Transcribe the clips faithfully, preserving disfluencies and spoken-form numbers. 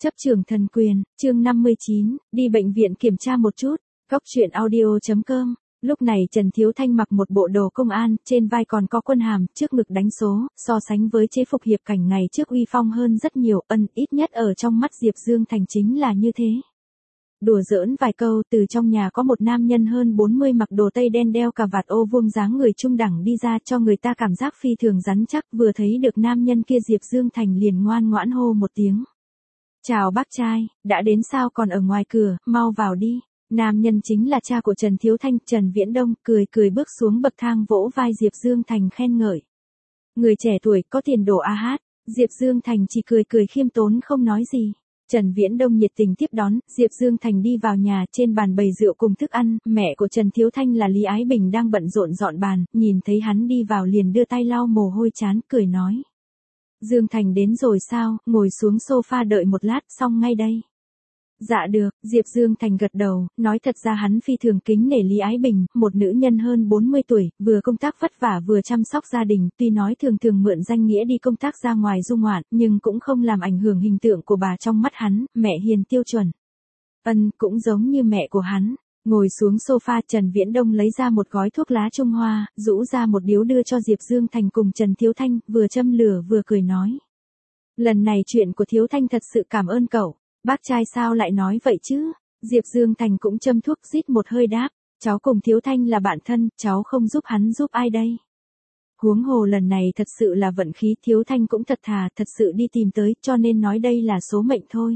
Chấp trưởng thần quyền, chương năm mươi chín, đi bệnh viện kiểm tra một chút. Góc truyện audio chấm com. Lúc này Trần Thiếu Thanh mặc một bộ đồ công an, trên vai còn có quân hàm, trước ngực đánh số, so sánh với chế phục hiệp cảnh ngày trước uy phong hơn rất nhiều, ân ít nhất ở trong mắt Diệp Dương Thành chính là như thế. Đùa giỡn vài câu, từ trong nhà có một nam nhân hơn bốn mươi mặc đồ tây đen đeo cà vạt ô vuông dáng người trung đẳng đi ra, cho người ta cảm giác phi thường rắn chắc, vừa thấy được nam nhân kia Diệp Dương Thành liền ngoan ngoãn hô một tiếng. Chào bác trai, đã đến sao còn ở ngoài cửa, mau vào đi. Nam nhân chính là cha của Trần Thiếu Thanh, Trần Viễn Đông, cười cười bước xuống bậc thang vỗ vai Diệp Dương Thành khen ngợi. Người trẻ tuổi có tiền đồ a hát, Diệp Dương Thành chỉ cười cười khiêm tốn không nói gì. Trần Viễn Đông nhiệt tình tiếp đón, Diệp Dương Thành đi vào nhà, trên bàn bày rượu cùng thức ăn, mẹ của Trần Thiếu Thanh là Lý Ái Bình đang bận rộn dọn bàn, nhìn thấy hắn đi vào liền đưa tay lau mồ hôi trán, cười nói. Dương Thành đến rồi sao, ngồi xuống sofa đợi một lát, xong ngay đây. Dạ được, Diệp Dương Thành gật đầu, nói thật ra hắn phi thường kính nể Lý Ái Bình, một nữ nhân hơn bốn mươi tuổi, vừa công tác vất vả vừa chăm sóc gia đình, tuy nói thường thường mượn danh nghĩa đi công tác ra ngoài du ngoạn, nhưng cũng không làm ảnh hưởng hình tượng của bà trong mắt hắn, mẹ hiền tiêu chuẩn. Ân, cũng giống như mẹ của hắn. Ngồi xuống sofa, Trần Viễn Đông lấy ra một gói thuốc lá Trung Hoa, rũ ra một điếu đưa cho Diệp Dương Thành cùng Trần Thiếu Thanh, vừa châm lửa vừa cười nói. Lần này chuyện của Thiếu Thanh thật sự cảm ơn cậu. Bác trai sao lại nói vậy chứ? Diệp Dương Thành cũng châm thuốc rít một hơi đáp. Cháu cùng Thiếu Thanh là bạn thân, cháu không giúp hắn giúp ai đây? Huống hồ lần này thật sự là vận khí, Thiếu Thanh cũng thật thà, thật sự đi tìm tới, cho nên nói đây là số mệnh thôi.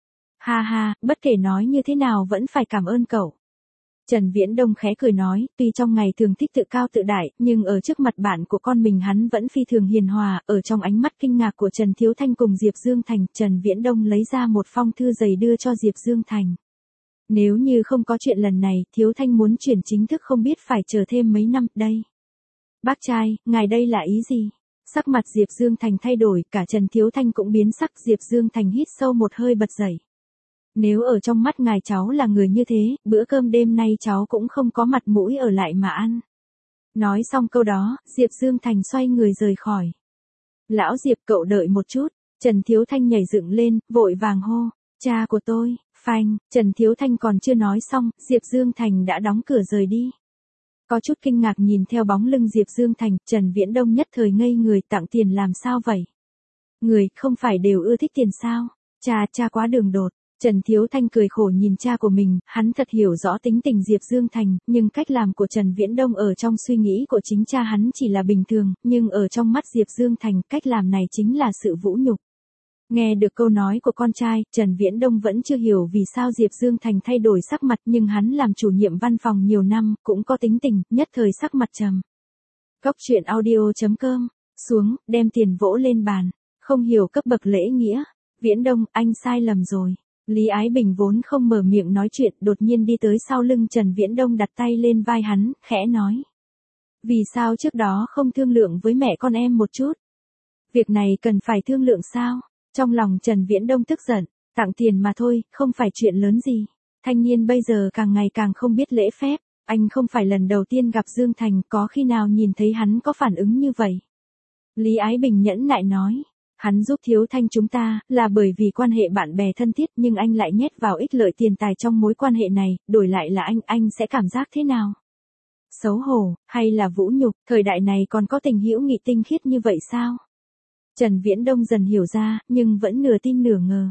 Ha ha, bất kể nói như thế nào vẫn phải cảm ơn cậu. Trần Viễn Đông khẽ cười nói, tuy trong ngày thường thích tự cao tự đại, nhưng ở trước mặt bạn của con mình hắn vẫn phi thường hiền hòa, ở trong ánh mắt kinh ngạc của Trần Thiếu Thanh cùng Diệp Dương Thành, Trần Viễn Đông lấy ra một phong thư dày đưa cho Diệp Dương Thành. Nếu như không có chuyện lần này, Thiếu Thanh muốn chuyển chính thức không biết phải chờ thêm mấy năm, đây. Bác trai, ngài đây là ý gì? Sắc mặt Diệp Dương Thành thay đổi, cả Trần Thiếu Thanh cũng biến sắc, Diệp Dương Thành hít sâu một hơi bật dậy. Nếu ở trong mắt ngài cháu là người như thế, bữa cơm đêm nay cháu cũng không có mặt mũi ở lại mà ăn. Nói xong câu đó, Diệp Dương Thành xoay người rời khỏi. Lão Diệp cậu đợi một chút, Trần Thiếu Thanh nhảy dựng lên, vội vàng hô, cha của tôi, phanh, Trần Thiếu Thanh còn chưa nói xong, Diệp Dương Thành đã đóng cửa rời đi. Có chút kinh ngạc nhìn theo bóng lưng Diệp Dương Thành, Trần Viễn Đông nhất thời ngây người, tặng tiền làm sao vậy? Người không phải đều ưa thích tiền sao? Cha, cha quá đường đột. Trần Thiếu Thanh cười khổ nhìn cha của mình, hắn thật hiểu rõ tính tình Diệp Dương Thành, nhưng cách làm của Trần Viễn Đông ở trong suy nghĩ của chính cha hắn chỉ là bình thường, nhưng ở trong mắt Diệp Dương Thành, cách làm này chính là sự vũ nhục. Nghe được câu nói của con trai, Trần Viễn Đông vẫn chưa hiểu vì sao Diệp Dương Thành thay đổi sắc mặt, nhưng hắn làm chủ nhiệm văn phòng nhiều năm, cũng có tính tình, nhất thời sắc mặt trầm. Góc truyện audio chấm com, xuống, đem tiền vỗ lên bàn, không hiểu cấp bậc lễ nghĩa. Viễn Đông, anh sai lầm rồi. Lý Ái Bình vốn không mở miệng nói chuyện, đột nhiên đi tới sau lưng Trần Viễn Đông đặt tay lên vai hắn, khẽ nói. Vì sao trước đó không thương lượng với mẹ con em một chút? Việc này cần phải thương lượng sao? Trong lòng Trần Viễn Đông tức giận, tặng tiền mà thôi, không phải chuyện lớn gì. Thanh niên bây giờ càng ngày càng không biết lễ phép, anh không phải lần đầu tiên gặp Dương Thành, có khi nào nhìn thấy hắn có phản ứng như vậy? Lý Ái Bình nhẫn nại nói. Hắn giúp Thiếu Thanh chúng ta, là bởi vì quan hệ bạn bè thân thiết, nhưng anh lại nhét vào ích lợi tiền tài trong mối quan hệ này, đổi lại là anh, anh sẽ cảm giác thế nào? Xấu hổ, hay là vũ nhục, thời đại này còn có tình hữu nghị tinh khiết như vậy sao? Trần Viễn Đông dần hiểu ra, nhưng vẫn nửa tin nửa ngờ.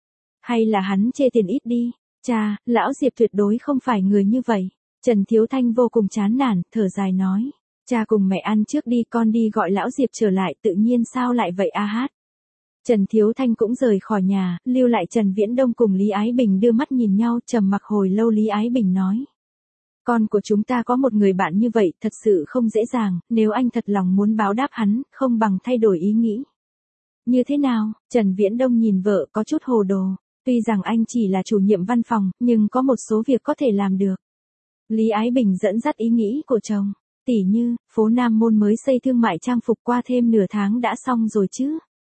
Hay là hắn chê tiền ít đi? Cha, lão Diệp tuyệt đối không phải người như vậy. Trần Thiếu Thanh vô cùng chán nản, thở dài nói. Cha cùng mẹ ăn trước đi, con đi gọi lão Diệp trở lại, tự nhiên sao lại vậy a hát. Trần Thiếu Thanh cũng rời khỏi nhà, lưu lại Trần Viễn Đông cùng Lý Ái Bình đưa mắt nhìn nhau, trầm mặc hồi lâu. Lý Ái Bình nói. Con của chúng ta có một người bạn như vậy, thật sự không dễ dàng, nếu anh thật lòng muốn báo đáp hắn, không bằng thay đổi ý nghĩ. Như thế nào? Trần Viễn Đông nhìn vợ có chút hồ đồ, tuy rằng anh chỉ là chủ nhiệm văn phòng, nhưng có một số việc có thể làm được. Lý Ái Bình dẫn dắt ý nghĩ của chồng. Tỉ như, phố Nam Môn mới xây thương mại trang phục qua thêm nửa tháng đã xong rồi chứ.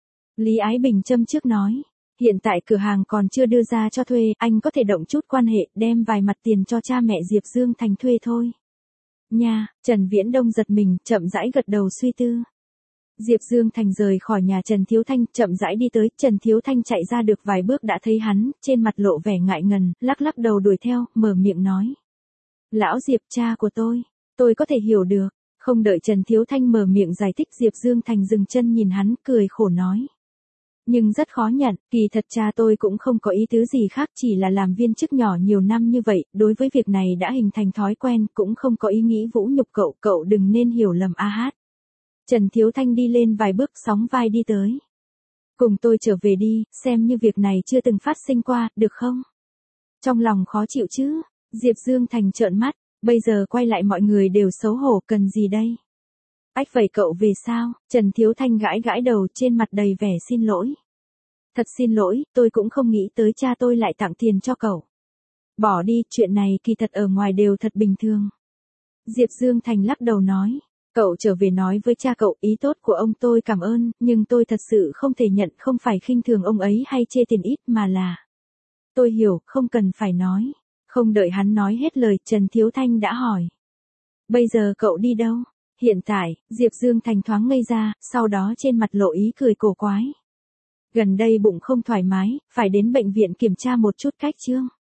Lý Ái Bình châm trước nói, hiện tại cửa hàng còn chưa đưa ra cho thuê, anh có thể động chút quan hệ, đem vài mặt tiền cho cha mẹ Diệp Dương Thành thuê thôi. Nha, Trần Viễn Đông giật mình, chậm rãi gật đầu suy tư. Diệp Dương Thành rời khỏi nhà Trần Thiếu Thanh, chậm rãi đi tới, Trần Thiếu Thanh chạy ra được vài bước đã thấy hắn, trên mặt lộ vẻ ngại ngần, lắc lắc đầu đuổi theo, mở miệng nói. Lão Diệp, cha của tôi, tôi có thể hiểu được. Không đợi Trần Thiếu Thanh mở miệng giải thích, Diệp Dương Thành dừng chân nhìn hắn, cười khổ nói. Nhưng rất khó nhận, kỳ thật cha tôi cũng không có ý tứ gì khác, chỉ là làm viên chức nhỏ nhiều năm như vậy, đối với việc này đã hình thành thói quen, cũng không có ý nghĩ vũ nhục cậu, cậu đừng nên hiểu lầm a hát. Trần Thiếu Thanh đi lên vài bước, sóng vai đi tới. Cùng tôi trở về đi, xem như việc này chưa từng phát sinh qua, được không? Trong lòng khó chịu chứ? Diệp Dương Thành trợn mắt, bây giờ quay lại mọi người đều xấu hổ, cần gì đây? Ách vậy cậu về sao? Trần Thiếu Thanh gãi gãi đầu, trên mặt đầy vẻ xin lỗi. Thật xin lỗi, tôi cũng không nghĩ tới cha tôi lại tặng tiền cho cậu. Bỏ đi, chuyện này kỳ thật ở ngoài đều thật bình thường. Diệp Dương Thành lắc đầu nói. Cậu trở về nói với cha cậu, ý tốt của ông tôi cảm ơn, nhưng tôi thật sự không thể nhận, không phải khinh thường ông ấy hay chê tiền ít mà là. Tôi hiểu, không cần phải nói. Không đợi hắn nói hết lời, Trần Thiếu Thanh đã hỏi. Bây giờ cậu đi đâu? Hiện tại, Diệp Dương Thành thoáng ngây ra, sau đó trên mặt lộ ý cười cổ quái. Gần đây bụng không thoải mái, phải đến bệnh viện kiểm tra một chút cách chương.